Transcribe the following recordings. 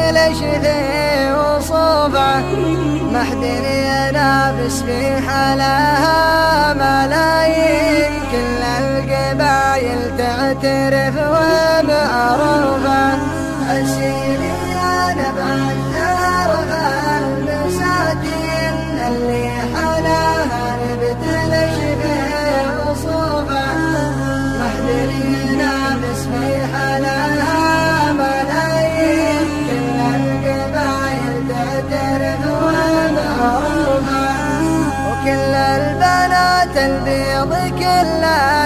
بتلش في وصوفه، محدن ينافس في حلاها ملايين، كل القبايل تعترف ومعروفه. أسيري يا نبع الدار المساتين اللي حلاها بتلش في وصوفه، محدن ينافس في حلاها ملايين، كل القبايل تعترف ومعروفه. وكل البنات البيض كل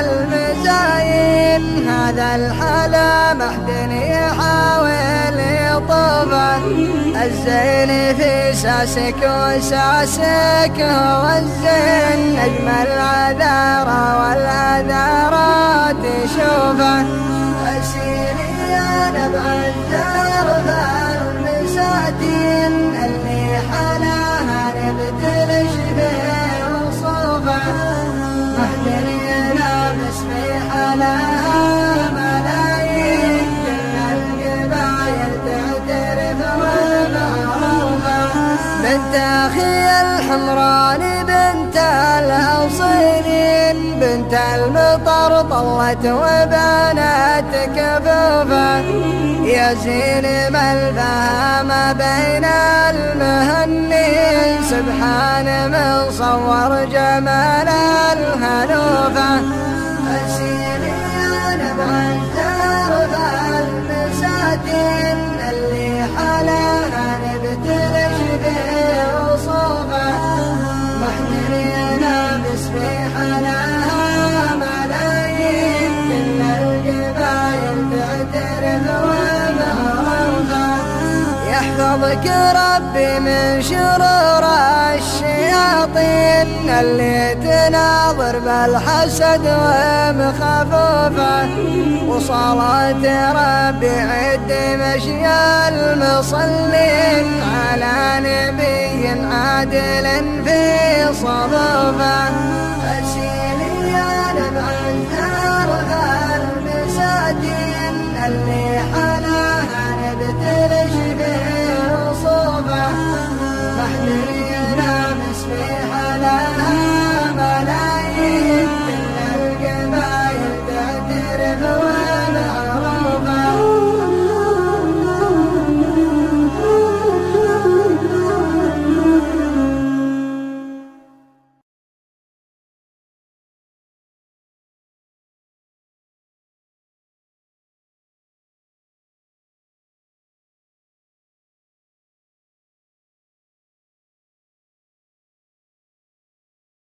المزاين، هذا الحلا محدن يحاول يطوفه. الزين في ساسك وساسك هو الزين، نجم العذارى والعذارى تشوفه. أسيري يا نبع الدرب المساتين اللي حلاها بتلش في وصوفه، محدن ينافس في حلاها ملايين، كل القبايل تعترف ومعروفه. بنت أخي الحمراني بنت الأصيلين، بنت المطر طلت وبنات كفوفه. يا زين ملبها ما بين المهنين، سبحان من صور جمال الهنوفه. أسيري يا نبع الدرب المساتين اللي حلاها بتلش في وصوفه، محدن ينافس في حلاها ملايين، كل القبايل تعترف ومعروفه. يحفظك ربي من شرور الشياطين اللي تناظر بالحسد ومخفوفه. وصلاة ربي عد مشي المصلين على نبي عادل في صفوفه.